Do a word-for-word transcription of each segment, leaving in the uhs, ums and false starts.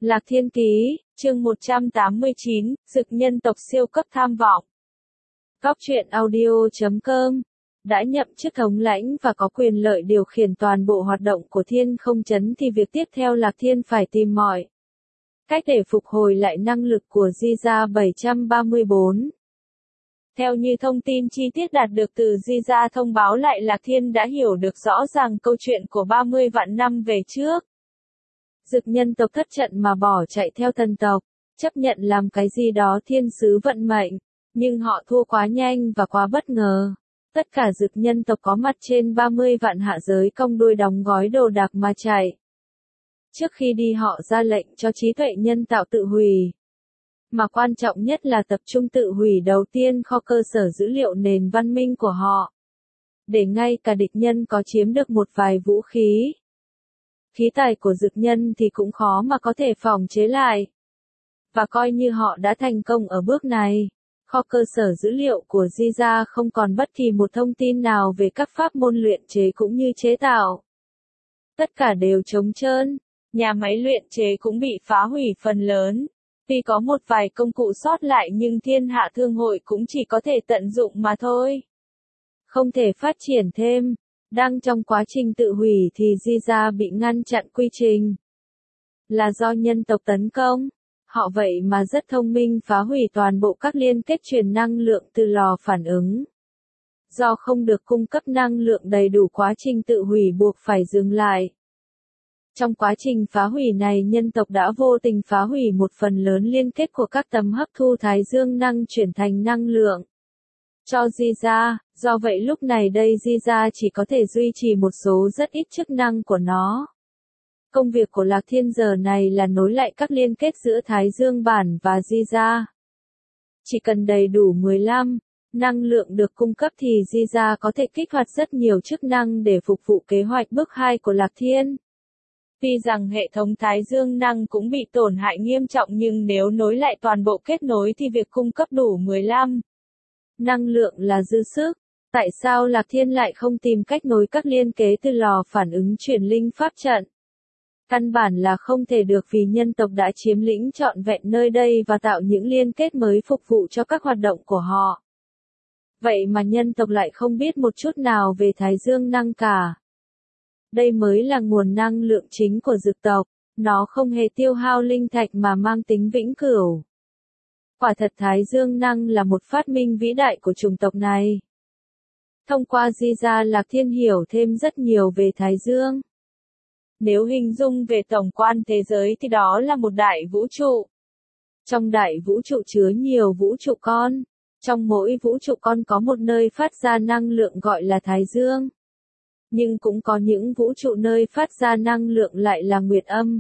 Lạc Thiên Ký, chương một trăm tám mươi chín, Dực nhân tộc siêu cấp tham vọng. Góc truyện audio chấm com đã nhậm chức thống lãnh và có quyền lợi điều khiển toàn bộ hoạt động của Thiên Không Trấn thì việc tiếp theo Lạc Thiên phải tìm mọi cách để phục hồi lại năng lực của Di Gia bảy trăm ba mươi bốn. Theo như thông tin chi tiết đạt được từ Di Gia thông báo lại, Lạc Thiên đã hiểu được rõ ràng câu chuyện của ba mươi vạn năm về trước. Dực nhân tộc thất trận mà bỏ chạy theo thần tộc, chấp nhận làm cái gì đó thiên sứ vận mệnh, nhưng họ thua quá nhanh và quá bất ngờ. Tất cả dực nhân tộc có mặt trên ba mươi vạn hạ giới cong đuôi đóng gói đồ đạc mà chạy. Trước khi đi họ ra lệnh cho trí tuệ nhân tạo tự hủy. Mà quan trọng nhất là tập trung tự hủy đầu tiên kho cơ sở dữ liệu nền văn minh của họ. Để ngay cả địch nhân có chiếm được một vài vũ khí, khí tài của dực nhân thì cũng khó mà có thể phòng chế lại. Và coi như họ đã thành công ở bước này, kho cơ sở dữ liệu của Di Gia không còn bất kỳ một thông tin nào về các pháp môn luyện chế cũng như chế tạo. Tất cả đều trống trơn, nhà máy luyện chế cũng bị phá hủy phần lớn. Tuy có một vài công cụ sót lại nhưng Thiên Hạ Thương hội cũng chỉ có thể tận dụng mà thôi. Không thể phát triển thêm. Đang trong quá trình tự hủy thì Di Gia bị ngăn chặn quy trình. Là do nhân tộc tấn công. Họ vậy mà rất thông minh phá hủy toàn bộ các liên kết truyền năng lượng từ lò phản ứng. Do không được cung cấp năng lượng đầy đủ, quá trình tự hủy buộc phải dừng lại. Trong quá trình phá hủy này, nhân tộc đã vô tình phá hủy một phần lớn liên kết của các tấm hấp thu thái dương năng chuyển thành năng lượng cho Di Gia. Do vậy lúc này đây Di Gia chỉ có thể duy trì một số rất ít chức năng của nó. Công việc của Lạc Thiên giờ này là nối lại các liên kết giữa Thái Dương bản và Di Gia. Chỉ cần đầy đủ mười lăm năng lượng được cung cấp thì Di Gia có thể kích hoạt rất nhiều chức năng để phục vụ kế hoạch bước hai của Lạc Thiên. Tuy rằng hệ thống Thái Dương năng cũng bị tổn hại nghiêm trọng nhưng nếu nối lại toàn bộ kết nối thì việc cung cấp đủ mười lăm năng lượng là dư sức. Tại sao Lạc Thiên lại không tìm cách nối các liên kế từ lò phản ứng chuyển linh pháp trận? Căn bản là không thể được vì nhân tộc đã chiếm lĩnh trọn vẹn nơi đây và tạo những liên kết mới phục vụ cho các hoạt động của họ. Vậy mà nhân tộc lại không biết một chút nào về Thái Dương năng cả. Đây mới là nguồn năng lượng chính của dực tộc, nó không hề tiêu hao linh thạch mà mang tính vĩnh cửu. Quả thật Thái Dương năng là một phát minh vĩ đại của chủng tộc này. Thông qua Di Gia, Lạc Thiên hiểu thêm rất nhiều về Thái Dương. Nếu hình dung về tổng quan thế giới thì đó là một đại vũ trụ. Trong đại vũ trụ chứa nhiều vũ trụ con. Trong mỗi vũ trụ con có một nơi phát ra năng lượng gọi là Thái Dương. Nhưng cũng có những vũ trụ nơi phát ra năng lượng lại là Nguyệt Âm.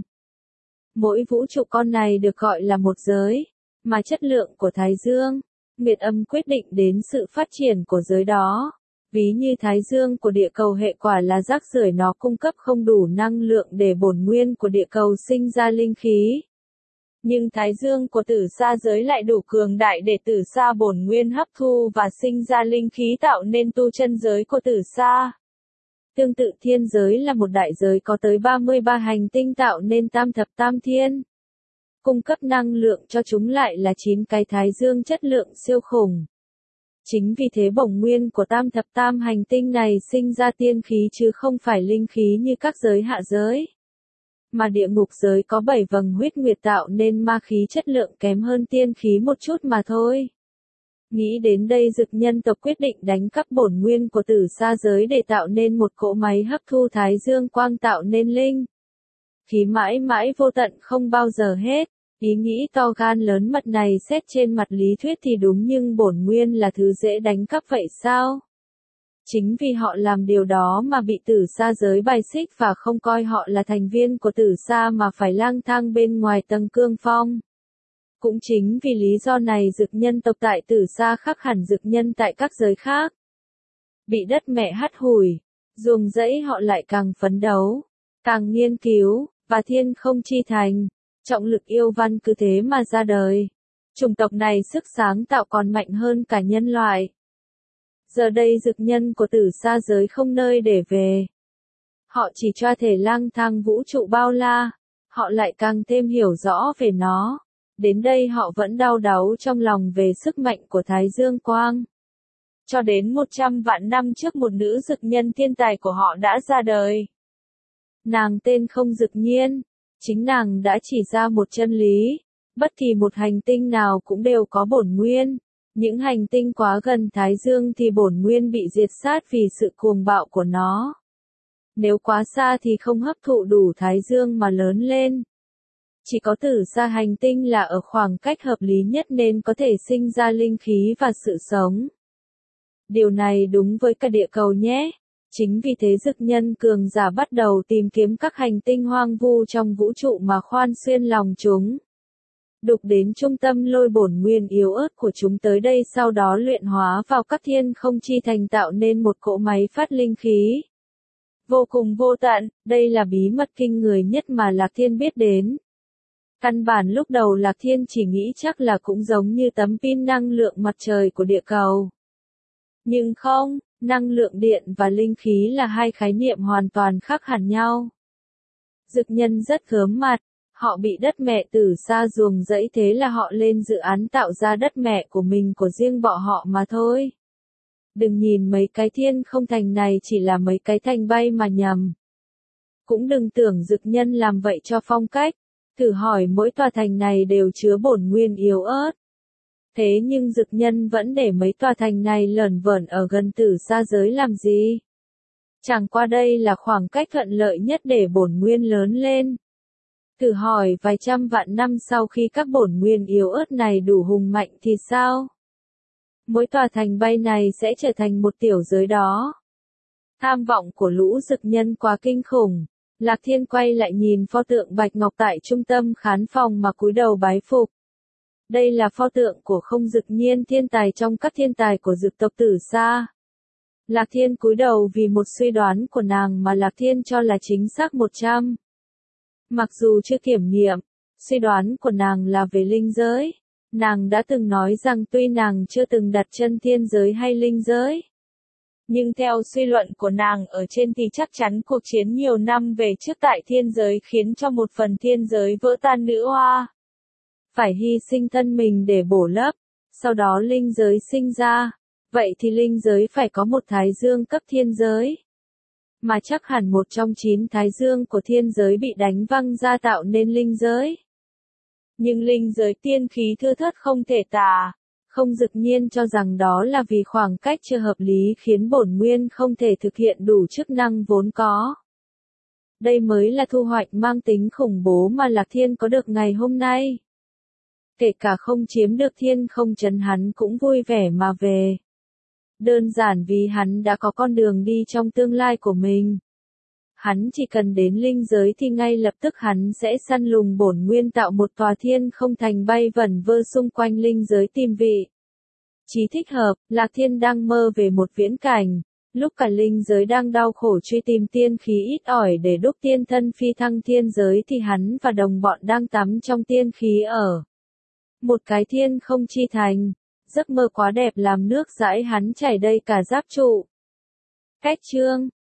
Mỗi vũ trụ con này được gọi là một giới, mà chất lượng của Thái Dương, Nguyệt Âm quyết định đến sự phát triển của giới đó. Ví như Thái Dương của địa cầu hệ quả là rác rưởi, nó cung cấp không đủ năng lượng để bổn nguyên của địa cầu sinh ra linh khí. Nhưng Thái Dương của Tử Sa giới lại đủ cường đại để Tử Sa bổn nguyên hấp thu và sinh ra linh khí tạo nên tu chân giới của Tử Sa. Tương tự thiên giới là một đại giới có tới ba mươi ba hành tinh tạo nên tam thập tam thiên. Cung cấp năng lượng cho chúng lại là chín cái Thái Dương chất lượng siêu khủng. Chính vì thế bổng nguyên của tam thập tam hành tinh này sinh ra tiên khí chứ không phải linh khí như các giới hạ giới. Mà địa ngục giới có bảy vầng huyết nguyệt tạo nên ma khí chất lượng kém hơn tiên khí một chút mà thôi. Nghĩ đến đây dực nhân tộc quyết định đánh cắp bổn nguyên của Tử Sa giới để tạo nên một cỗ máy hấp thu Thái Dương quang tạo nên linh khí mãi mãi vô tận không bao giờ hết. Ý nghĩ to gan lớn mật này xét trên mặt lý thuyết thì đúng, nhưng bổn nguyên là thứ dễ đánh cắp vậy sao? Chính vì họ làm điều đó mà bị Tử Sa giới bài xích và không coi họ là thành viên của Tử Sa mà phải lang thang bên ngoài tầng cương phong. Cũng chính vì lý do này dực nhân tộc tại Tử Sa khác hẳn dực nhân tại các giới khác. Bị đất mẹ hắt hủi, ruồng rẫy họ lại càng phấn đấu, càng nghiên cứu, và thiên không chi thành. Trọng lực yêu văn cứ thế mà ra đời. Chủng tộc này sức sáng tạo còn mạnh hơn cả nhân loại. Giờ đây dực nhân của Tử Sa giới không nơi để về. Họ chỉ cho thể lang thang vũ trụ bao la. họ lại càng thêm hiểu rõ về nó. Đến đây họ vẫn đau đáu trong lòng về sức mạnh của Thái Dương Quang. Cho đến một trăm vạn năm trước một nữ dực nhân thiên tài của họ đã ra đời. Nàng tên Không Dực Nhiên. Chính nàng đã chỉ ra một chân lý. Bất kỳ một hành tinh nào cũng đều có bổn nguyên. Những hành tinh quá gần Thái Dương thì bổn nguyên bị diệt sát vì sự cuồng bạo của nó. Nếu quá xa thì không hấp thụ đủ Thái Dương mà lớn lên. Chỉ có tử sa hành tinh là ở khoảng cách hợp lý nhất nên có thể sinh ra linh khí và sự sống. Điều này đúng với cả địa cầu nhé. Chính vì thế dực nhân cường giả bắt đầu tìm kiếm các hành tinh hoang vu trong vũ trụ mà khoan xuyên lòng chúng. Đục đến trung tâm lôi bổn nguyên yếu ớt của chúng tới đây, sau đó luyện hóa vào các thiên không chi thành tạo nên một cỗ máy phát linh khí. Vô cùng vô tận, đây là bí mật kinh người nhất mà Lạc Thiên biết đến. Căn bản lúc đầu Lạc Thiên chỉ nghĩ chắc là cũng giống như tấm pin năng lượng mặt trời của địa cầu. Nhưng không, năng lượng điện và linh khí là hai khái niệm hoàn toàn khác hẳn nhau. Dực nhân rất gớm mặt, họ bị đất mẹ tử sa ruồng rẫy, thế là họ lên dự án tạo ra đất mẹ của mình của riêng bọn họ mà thôi. Đừng nhìn mấy cái thiên không thành này chỉ là mấy cái thành bay mà nhầm. Cũng đừng tưởng dực nhân làm vậy cho phong cách. Thử hỏi mỗi tòa thành này đều chứa bổn nguyên yếu ớt. Thế nhưng dực nhân vẫn để mấy tòa thành này lởn vởn ở gần tử sa giới làm gì? Chẳng qua đây là khoảng cách thuận lợi nhất để bổn nguyên lớn lên. Thử hỏi vài trăm vạn năm sau khi các bổn nguyên yếu ớt này đủ hùng mạnh thì sao? Mỗi tòa thành bay này sẽ trở thành một tiểu giới đó. Tham vọng của lũ dực nhân quá kinh khủng. Lạc Thiên quay lại nhìn pho tượng bạch ngọc tại trung tâm khán phòng mà cúi đầu bái phục. Đây là pho tượng của Không Dực Nhiên, thiên tài trong các thiên tài của dực tộc Tử Sa. Lạc Thiên cúi đầu vì một suy đoán của nàng mà Lạc Thiên cho là chính xác một trăm. Mặc dù chưa kiểm nghiệm, suy đoán của nàng là về linh giới. Nàng đã từng nói rằng tuy nàng chưa từng đặt chân thiên giới hay linh giới, nhưng theo suy luận của nàng ở trên thì chắc chắn cuộc chiến nhiều năm về trước tại thiên giới khiến cho một phần thiên giới vỡ tan, nữ hoa phải hy sinh thân mình để bổ lấp, sau đó linh giới sinh ra. Vậy thì linh giới phải có một thái dương cấp thiên giới. Mà chắc hẳn một trong chín thái dương của thiên giới bị đánh văng ra tạo nên linh giới. Nhưng linh giới tiên khí thưa thớt không thể tả. Không Dực Nhiên cho rằng đó là vì khoảng cách chưa hợp lý khiến bổn nguyên không thể thực hiện đủ chức năng vốn có. Đây mới là thu hoạch mang tính khủng bố mà Lạc Thiên có được ngày hôm nay. Kể cả không chiếm được thiên không trấn hắn cũng vui vẻ mà về. Đơn giản vì hắn đã có con đường đi trong tương lai của mình. Hắn chỉ cần đến linh giới thì ngay lập tức hắn sẽ săn lùng bổn nguyên tạo một tòa thiên không thành bay vẩn vơ xung quanh linh giới tìm vị trí thích hợp. Lạc Thiên đang mơ về một viễn cảnh, lúc cả linh giới đang đau khổ truy tìm tiên khí ít ỏi để đúc tiên thân phi thăng thiên giới thì hắn và đồng bọn đang tắm trong tiên khí ở một cái thiên không chi thành. Giấc mơ quá đẹp làm nước dãi hắn chảy đầy cả giáp trụ. Cách chương